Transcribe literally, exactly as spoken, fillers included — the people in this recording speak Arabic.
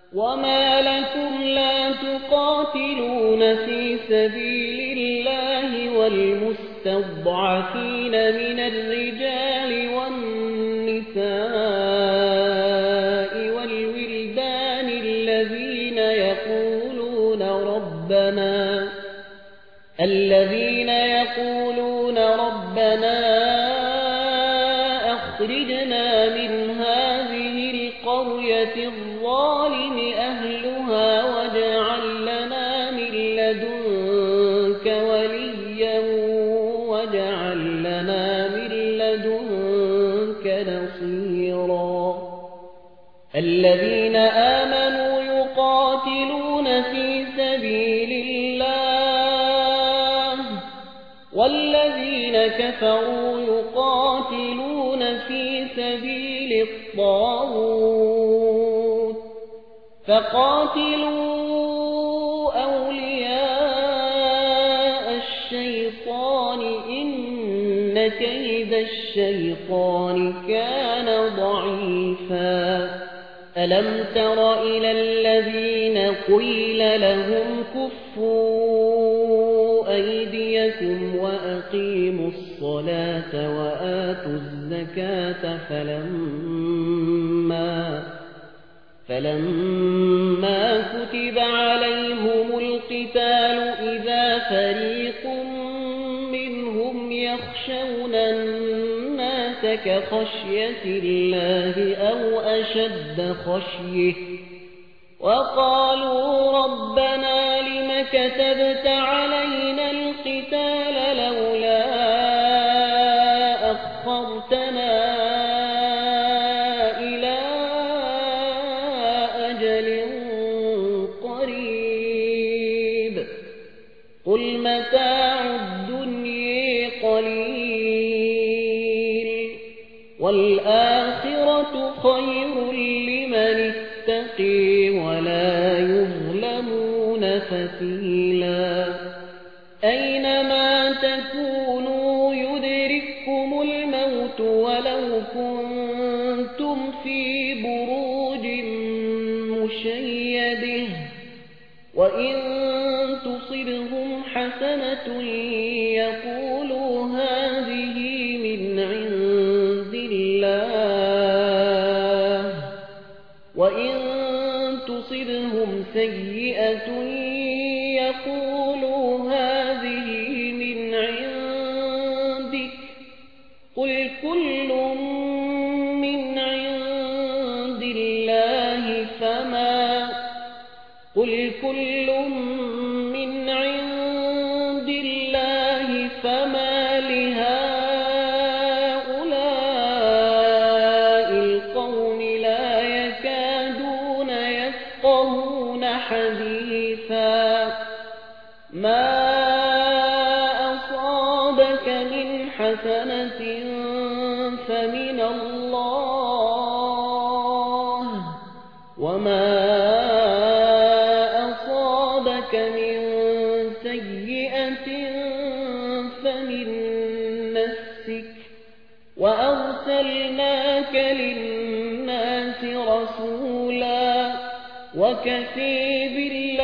وما لكم لا تقاتلون في سبيل الله والمستضعفين من الرجال والنساء والولدان الذين يقولون ربنا الذين يقولون ربنا أخرجنا من هذه القرية الظالم أهلها واجعل لنا من لدنك وليا واجعل لنا من لدنك نصيرا الذين آمنوا يقاتلون في سبيل الله والذين كفروا يقاتلون في سبيل الطاغوت فقاتلوا أولياء الشيطان إن كيد الشيطان كان ضعيفا ألم تر إلى الذين قيل لهم كفوا أيديكم وأقيموا الصلاة وآتوا الزكاة فلما فلما كتب عليهم القتال إذا فريق منهم يخشون الناس كخشية الله أو أشد خشية وقالوا ربنا لم كتبت علينا القتال لولا أخرتنا إلى أجل قريب قل متاع الدنيا قليل والآخرة خير لمن اتقي ولا يظلمون فتيلا أينما تكونوا يدرككم الموت ولو كنتم في بروج مشيدة وإن تصبهم حسنة يقولوا هذه من عند الله وإن تصبهم سيئة يقولوا هذه من عندك قل كل من عند الله فما قل كل من عند الله فما لهؤلاء القوم لا يكادون يفقهون حديثا ما أصابك من حسنة فمن الله وما أصابك من سيئة فمن نفسك وأرسلناك للناس رسولا وكفى بالله